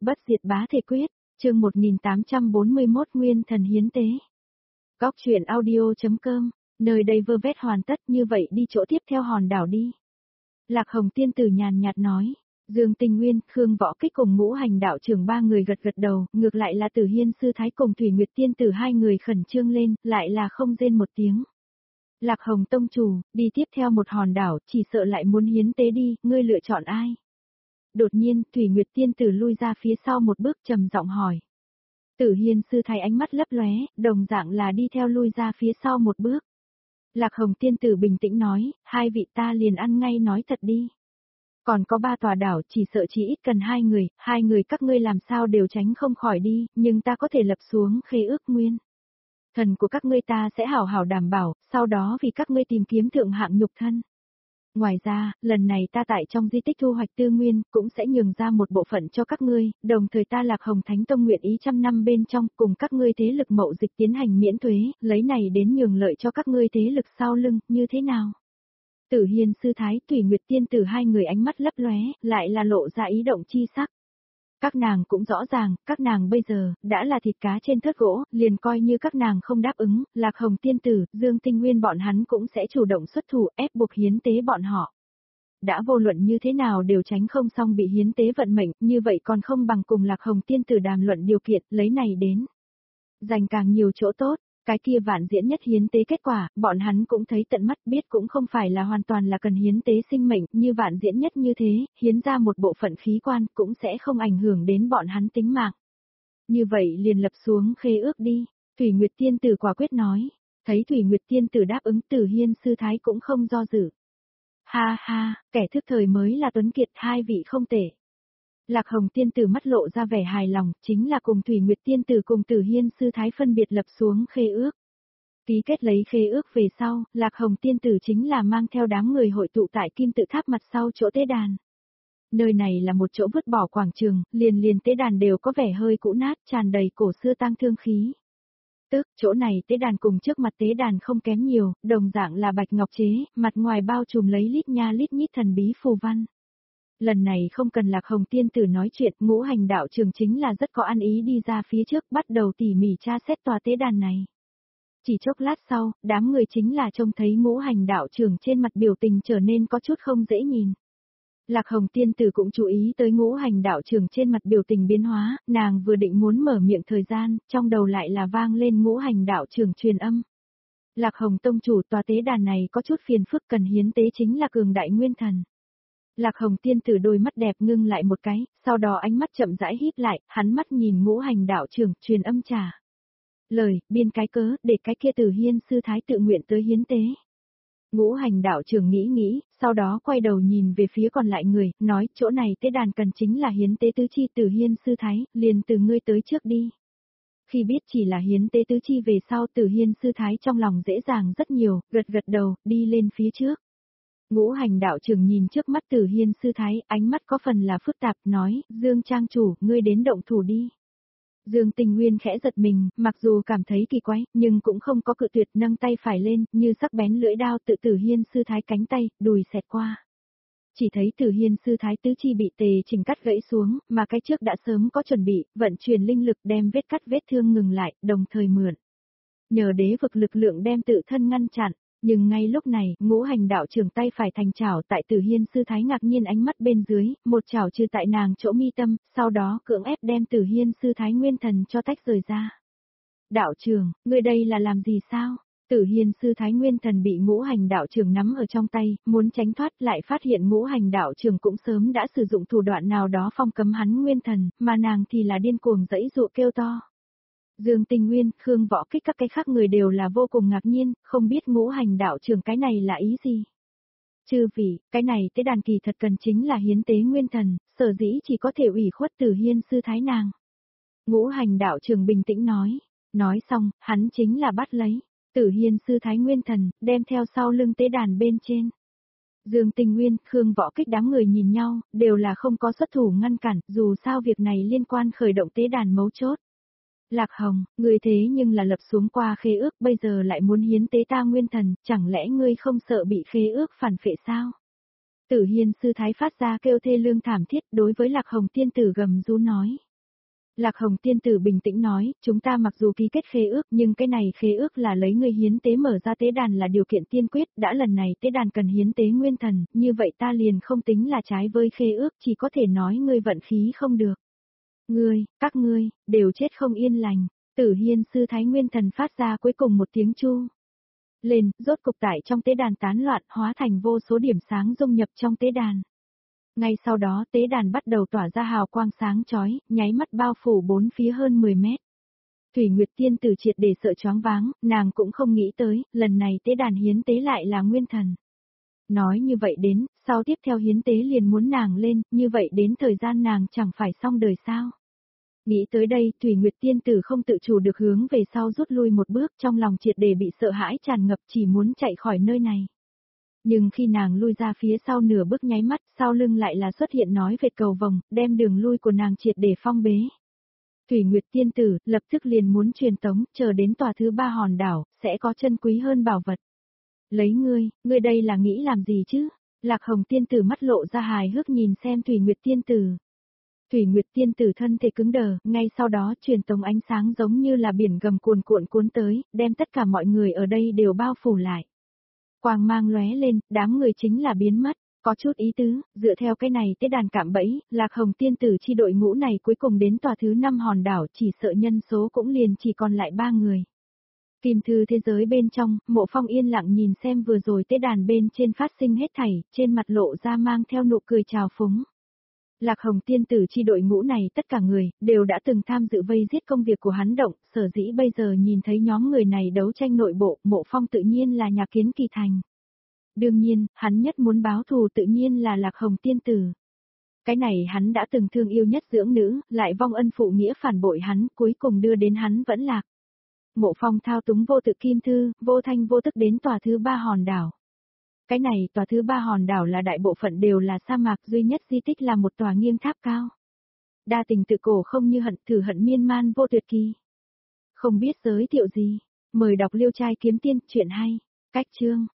Bất diệt bá thể quyết, chương 1841 Nguyên thần hiến tế. Góc truyện audio.com, nơi đây vơ vét hoàn tất, như vậy đi chỗ tiếp theo hòn đảo đi. Lạc Hồng tiên tử nhàn nhạt nói. Dương Tinh Nguyên, Khương Võ Kích cùng Ngũ Hành đạo trưởng ba người gật gật đầu, ngược lại là Tử Hiên sư thái cùng Thủy Nguyệt tiên tử hai người khẩn trương lên, lại là không rên một tiếng. Lạc Hồng tông chủ, đi tiếp theo một hòn đảo, chỉ sợ lại muốn hiến tế đi, ngươi lựa chọn ai? Đột nhiên, Thủy Nguyệt tiên tử lui ra phía sau một bước trầm giọng hỏi. Tử Hiên sư thái ánh mắt lấp lóe, đồng dạng là đi theo lui ra phía sau một bước. Lạc Hồng tiên tử bình tĩnh nói, hai vị ta liền ăn ngay nói thật đi. Còn có 3 tòa đảo, chỉ sợ chỉ ít cần hai người các ngươi làm sao đều tránh không khỏi đi, nhưng ta có thể lập xuống khế ước nguyên. Thần của các ngươi ta sẽ hảo hảo đảm bảo, sau đó vì các ngươi tìm kiếm thượng hạng nhục thân. Ngoài ra, lần này ta tại trong di tích thu hoạch tư nguyên, cũng sẽ nhường ra một bộ phận cho các ngươi, đồng thời ta Lạc Hồng Thánh Tông nguyện ý 100 năm bên trong, cùng các ngươi thế lực mậu dịch tiến hành miễn thuế, lấy này đến nhường lợi cho các ngươi thế lực sau lưng, như thế nào? Tử Hiên sư thái, Thủy Nguyệt tiên tử hai người ánh mắt lấp lóe, lại là lộ ra ý động chi sắc. Các nàng cũng rõ ràng, các nàng bây giờ, đã là thịt cá trên thớt gỗ, liền coi như các nàng không đáp ứng, Lạc Hồng tiên tử, Dương Tinh Nguyên bọn hắn cũng sẽ chủ động xuất thủ ép buộc hiến tế bọn họ. Đã vô luận như thế nào đều tránh không xong bị hiến tế vận mệnh, như vậy còn không bằng cùng Lạc Hồng tiên tử đàm luận điều kiện, lấy này đến. Dành càng nhiều chỗ tốt. Cái kia vạn diễn nhất hiến tế kết quả, bọn hắn cũng thấy tận mắt biết cũng không phải là hoàn toàn là cần hiến tế sinh mệnh, như vạn diễn nhất như thế, hiến ra một bộ phận khí quan cũng sẽ không ảnh hưởng đến bọn hắn tính mạng. Như vậy liền lập xuống khế ước đi, Thủy Nguyệt tiên tử quả quyết nói, thấy Thủy Nguyệt tiên tử đáp ứng Tử Hiên sư thái cũng không do dự. Ha ha, kẻ thức thời mới là tuấn kiệt, hai vị không tệ. Lạc Hồng tiên tử mắt lộ ra vẻ hài lòng, chính là cùng Thủy Nguyệt tiên tử cùng Tử Hiên sư thái phân biệt lập xuống khế ước. Ký kết lấy khế ước về sau, Lạc Hồng tiên tử chính là mang theo đám người hội tụ tại Kim Tự Tháp mặt sau chỗ tế đàn. Nơi này là một chỗ vứt bỏ quảng trường, liền tế đàn đều có vẻ hơi cũ nát, tràn đầy cổ xưa tang thương khí. Tức, chỗ này tế đàn cùng trước mặt tế đàn không kém nhiều, đồng dạng là bạch ngọc chế, mặt ngoài bao trùm lấy lít nha lít nhít thần bí phù văn. Lần này không cần Lạc Hồng tiên tử nói chuyện, Ngũ Hành đạo trường chính là rất có ăn ý đi ra phía trước, bắt đầu tỉ mỉ tra xét tòa tế đàn này. Chỉ chốc lát sau, đám người chính là trông thấy Ngũ Hành đạo trường trên mặt biểu tình trở nên có chút không dễ nhìn. Lạc Hồng tiên tử cũng chú ý tới Ngũ Hành đạo trường trên mặt biểu tình biến hóa, nàng vừa định muốn mở miệng thời gian, trong đầu lại là vang lên Ngũ Hành đạo trường truyền âm. Lạc Hồng tông chủ, tòa tế đàn này có chút phiền phức, cần hiến tế chính là cường đại nguyên thần. Lạc Hồng tiên tử đôi mắt đẹp ngưng lại một cái, sau đó ánh mắt chậm rãi híp lại, hắn mắt nhìn Ngũ Hành đạo trưởng, truyền âm trả lời, biên cái cớ, để cái kia Tử Hiên sư thái tự nguyện tới hiến tế. Ngũ Hành đạo trưởng nghĩ, sau đó quay đầu nhìn về phía còn lại người, nói, chỗ này tế đàn cần chính là hiến tế tứ chi Tử Hiên sư thái, liền từ ngươi tới trước đi. Khi biết chỉ là hiến tế tứ chi về sau, Tử Hiên sư thái trong lòng dễ dàng rất nhiều, gật đầu, đi lên phía trước. Ngũ Hành đạo trưởng nhìn trước mắt Tử Hiên sư thái, ánh mắt có phần là phức tạp, nói, Dương trang chủ, ngươi đến động thủ đi. Dương Tinh Nguyên khẽ giật mình, mặc dù cảm thấy kỳ quái, nhưng cũng không có cự tuyệt, nâng tay phải lên, như sắc bén lưỡi đao tự Tử Hiên sư thái cánh tay, đùi xẹt qua. Chỉ thấy Tử Hiên sư thái tứ chi bị tề chỉnh cắt gãy xuống, mà cái trước đã sớm có chuẩn bị, vận chuyển linh lực đem vết cắt vết thương ngừng lại, đồng thời mượn nhờ đế vực lực lượng đem tự thân ngăn chặn. Nhưng ngay lúc này, Ngũ Hành đạo trưởng tay phải thành chảo tại Tử Hiên sư thái ngạc nhiên ánh mắt bên dưới, một chảo trừ tại nàng chỗ mi tâm, sau đó cưỡng ép đem Tử Hiên sư thái nguyên thần cho tách rời ra. Đạo trưởng, ngươi đây là làm gì sao? Tử Hiên sư thái nguyên thần bị Ngũ Hành đạo trưởng nắm ở trong tay, muốn tránh thoát lại phát hiện Ngũ Hành đạo trưởng cũng sớm đã sử dụng thủ đoạn nào đó phong cấm hắn nguyên thần, mà nàng thì là điên cuồng giãy giụa kêu to. Dương Tinh Nguyên, Khương Võ Kích các cái khác người đều là vô cùng ngạc nhiên, không biết Ngũ Hành đạo trưởng cái này là ý gì. Chư vị, cái này tế đàn kỳ thật cần chính là hiến tế nguyên thần, sở dĩ chỉ có thể ủy khuất Tử Hiên sư thái nàng. Ngũ Hành đạo trưởng bình tĩnh nói xong, hắn chính là bắt lấy Tử Hiên sư thái nguyên thần, đem theo sau lưng tế đàn bên trên. Dương Tinh Nguyên, Khương Võ Kích đám người nhìn nhau, đều là không có xuất thủ ngăn cản, dù sao việc này liên quan khởi động tế đàn mấu chốt. Lạc Hồng, ngươi thế nhưng là lập xuống qua khế ước, bây giờ lại muốn hiến tế ta nguyên thần, chẳng lẽ ngươi không sợ bị khế ước phản phệ sao? Tử Hiên sư thái phát ra kêu thê lương thảm thiết, đối với Lạc Hồng tiên tử gầm rú nói. Lạc Hồng tiên tử bình tĩnh nói, chúng ta mặc dù ký kết khế ước nhưng cái này khế ước là lấy ngươi hiến tế mở ra tế đàn là điều kiện tiên quyết, đã lần này tế đàn cần hiến tế nguyên thần, như vậy ta liền không tính là trái với khế ước, chỉ có thể nói ngươi vận khí không được. Ngươi, các ngươi, đều chết không yên lành. Tử Hiên sư thái nguyên thần phát ra cuối cùng một tiếng chu lên, rốt cục tại trong tế đàn tán loạn hóa thành vô số điểm sáng dung nhập trong tế đàn. Ngay sau đó tế đàn bắt đầu tỏa ra hào quang sáng chói, nháy mắt bao phủ bốn phía hơn 10 mét. Thủy Nguyệt tiên tử triệt để sợ choáng váng, nàng cũng không nghĩ tới, lần này tế đàn hiến tế lại là nguyên thần. Nói như vậy đến, sau tiếp theo hiến tế liền muốn nàng lên, như vậy đến thời gian nàng chẳng phải xong đời sao. Nghĩ tới đây, Thủy Nguyệt tiên tử không tự chủ được hướng về sau rút lui một bước, trong lòng triệt để bị sợ hãi tràn ngập, chỉ muốn chạy khỏi nơi này. Nhưng khi nàng lui ra phía sau nửa bước nháy mắt, sau lưng lại là xuất hiện nói vệt cầu vồng, đem đường lui của nàng triệt để phong bế. Thủy Nguyệt tiên tử, lập tức liền muốn truyền tống, chờ đến tòa thứ 3 hòn đảo, sẽ có chân quý hơn bảo vật. Lấy ngươi đây là nghĩ làm gì chứ? Lạc Hồng tiên tử mắt lộ ra hài hước nhìn xem Thủy Nguyệt tiên tử. Thủy Nguyệt tiên tử thân thể cứng đờ, ngay sau đó truyền tống ánh sáng giống như là biển gầm cuồn cuộn cuốn tới, đem tất cả mọi người ở đây đều bao phủ lại. Quang mang lóe lên, đám người chính là biến mất, có chút ý tứ, dựa theo cái này tế đàn cạm bẫy, Lạc Hồng tiên tử chi đội ngũ này cuối cùng đến tòa thứ 5 hòn đảo chỉ sợ nhân số cũng liền chỉ còn lại 3 người. Kim thư thế giới bên trong, Mộ Phong yên lặng nhìn xem vừa rồi tế đàn bên trên phát sinh hết thảy, trên mặt lộ ra mang theo nụ cười trào phúng. Lạc Hồng tiên tử chi đội ngũ này tất cả người, đều đã từng tham dự vây giết công việc của hắn động, sở dĩ bây giờ nhìn thấy nhóm người này đấu tranh nội bộ, Mộ Phong tự nhiên là nhà kiến kỳ thành. Đương nhiên, hắn nhất muốn báo thù tự nhiên là Lạc Hồng tiên tử. Cái này hắn đã từng thương yêu nhất dưỡng nữ, lại vong ân phụ nghĩa phản bội hắn, cuối cùng đưa đến hắn vẫn lạc. Mộ Phong thao túng vô tự kim thư, vô thanh vô tức đến tòa thứ 3 hòn đảo. Cái này tòa thứ 3 hòn đảo là đại bộ phận đều là sa mạc, duy nhất di tích là một tòa nghiêng tháp cao. Đa tình tự cổ không như hận, thử hận miên man vô tuyệt kỳ. Không biết giới thiệu gì, mời đọc Liêu Trai Kiếm Tiên, chuyện hay. Cách chương